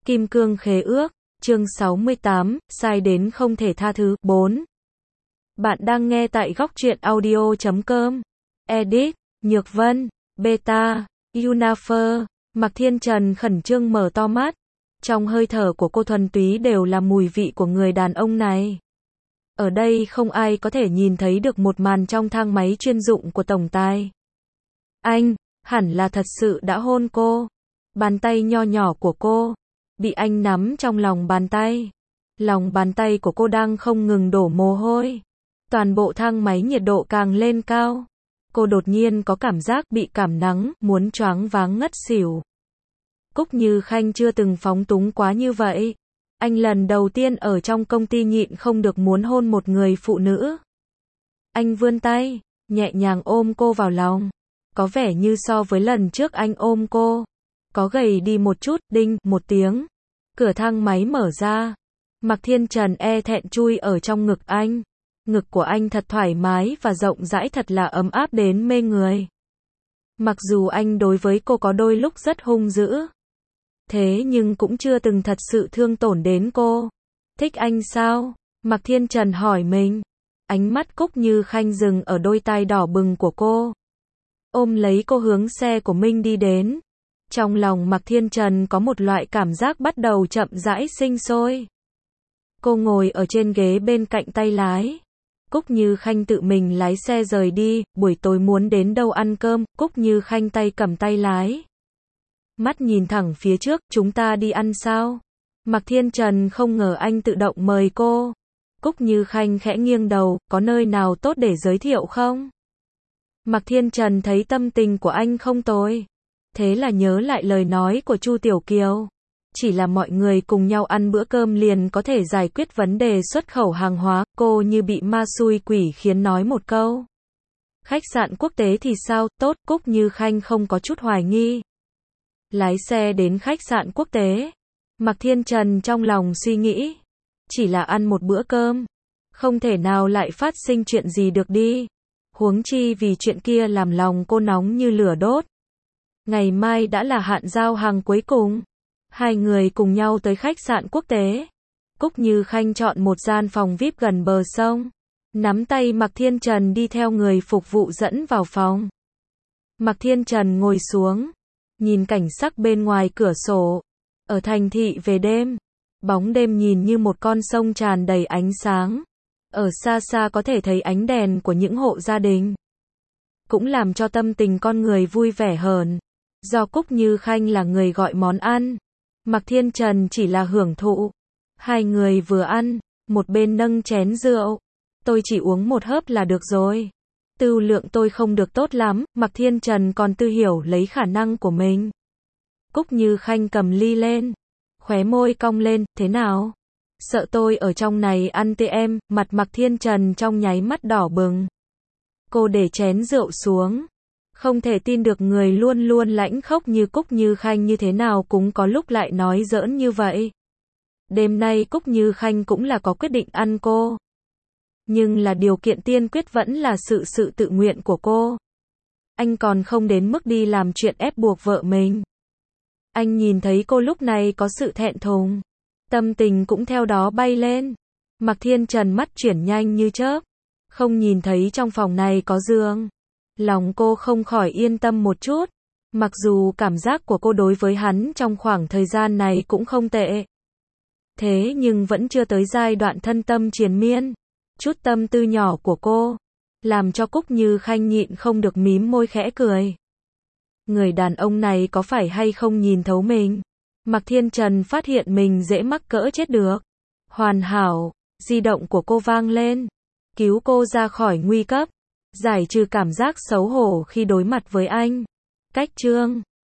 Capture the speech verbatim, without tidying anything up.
Kim cương khế ước, chương sáu mươi tám, sai đến không thể tha thứ, bốn. Bạn đang nghe tại góc truyện audio chấm com. Edit, Nhược Vân, Beta, Unafer, Mạc Thiên Trần khẩn trương mở to mắt. Trong hơi thở của cô thuần túy đều là mùi vị của người đàn ông này. Ở đây không ai có thể nhìn thấy được một màn trong thang máy chuyên dụng của tổng tài. Anh, hẳn là thật sự đã hôn cô. Bàn tay nho nhỏ của cô bị anh nắm trong lòng bàn tay. Lòng bàn tay của cô đang không ngừng đổ mồ hôi. Toàn bộ thang máy nhiệt độ càng lên cao. Cô đột nhiên có cảm giác bị cảm nắng, muốn choáng váng ngất xỉu. Cúc Như Khanh chưa từng phóng túng quá như vậy. Anh lần đầu tiên ở trong công ty nhịn không được muốn hôn một người phụ nữ. Anh vươn tay, nhẹ nhàng ôm cô vào lòng. Có vẻ như so với lần trước anh ôm cô, có gầy đi một chút, đinh, một tiếng. Cửa thang máy mở ra. Mạc Thiên Trần e thẹn chui ở trong ngực anh. Ngực của anh thật thoải mái và rộng rãi, thật là ấm áp đến mê người. Mặc dù anh đối với cô có đôi lúc rất hung dữ, thế nhưng cũng chưa từng thật sự thương tổn đến cô. Thích anh sao? Mạc Thiên Trần hỏi mình. Ánh mắt Cúc Như Khanh dừng ở đôi tai đỏ bừng của cô. Ôm lấy cô hướng xe của mình đi đến. Trong lòng Mạc Thiên Trần có một loại cảm giác bắt đầu chậm rãi sinh sôi. Cô ngồi ở trên ghế bên cạnh tay lái. Cúc Như Khanh tự mình lái xe rời đi. Buổi tối muốn đến đâu ăn cơm? Cúc Như Khanh tay cầm tay lái, mắt nhìn thẳng phía trước. Chúng ta đi ăn sao? Mạc Thiên Trần không ngờ anh tự động mời cô. Cúc Như Khanh khẽ nghiêng đầu. Có nơi nào tốt để giới thiệu không? Mạc Thiên Trần thấy tâm tình của anh không tồi. Thế là nhớ lại lời nói của Chu Tiểu Kiều. Chỉ là mọi người cùng nhau ăn bữa cơm liền có thể giải quyết vấn đề xuất khẩu hàng hóa. Cô như bị ma xui quỷ khiến nói một câu. Khách sạn quốc tế thì sao? Tốt. Cúc Như Khanh không có chút hoài nghi. Lái xe đến khách sạn quốc tế. Mạc Thiên Trần trong lòng suy nghĩ. Chỉ là ăn một bữa cơm, không thể nào lại phát sinh chuyện gì được đi. Huống chi vì chuyện kia làm lòng cô nóng như lửa đốt. Ngày mai đã là hạn giao hàng cuối cùng. Hai người cùng nhau tới khách sạn quốc tế. Cúc Như Khanh chọn một gian phòng vi ai pi gần bờ sông. Nắm tay Mạc Thiên Trần đi theo người phục vụ dẫn vào phòng. Mạc Thiên Trần ngồi xuống, nhìn cảnh sắc bên ngoài cửa sổ. Ở thành thị về đêm, bóng đêm nhìn như một con sông tràn đầy ánh sáng. Ở xa xa có thể thấy ánh đèn của những hộ gia đình. Cũng làm cho tâm tình con người vui vẻ hơn. Do Cúc Như Khanh là người gọi món ăn, Mạc Thiên Trần chỉ là hưởng thụ. Hai người vừa ăn, một bên nâng chén rượu. Tôi chỉ uống một hớp là được rồi. Tư lượng tôi không được tốt lắm. Mạc Thiên Trần còn tự hiểu lấy khả năng của mình. Cúc Như Khanh cầm ly lên, khóe môi cong lên. Thế nào? Sợ tôi ở trong này ăn tê em? Mặt Mạc Thiên Trần trong nháy mắt đỏ bừng. Cô để chén rượu xuống. Không thể tin được người luôn luôn lãnh khốc như Cúc Như Khanh như thế nào cũng có lúc lại nói giỡn như vậy. Đêm nay Cúc Như Khanh cũng là có quyết định ăn cô. Nhưng là điều kiện tiên quyết vẫn là sự sự tự nguyện của cô. Anh còn không đến mức đi làm chuyện ép buộc vợ mình. Anh nhìn thấy cô lúc này có sự thẹn thùng. Tâm tình cũng theo đó bay lên. Mạc Thiên Trần mắt chuyển nhanh như chớp. Không nhìn thấy trong phòng này có giường. Lòng cô không khỏi yên tâm một chút. Mặc dù cảm giác của cô đối với hắn trong khoảng thời gian này cũng không tệ. Thế nhưng vẫn chưa tới giai đoạn thân tâm triền miên. Chút tâm tư nhỏ của cô làm cho Cúc Như Khanh nhịn không được mím môi khẽ cười. Người đàn ông này có phải hay không nhìn thấu mình? Mạc Thiên Trần phát hiện mình dễ mắc cỡ chết được. Hoàn hảo, di động của cô vang lên. Cứu cô ra khỏi nguy cấp. Giải trừ cảm giác xấu hổ khi đối mặt với anh. Cách chương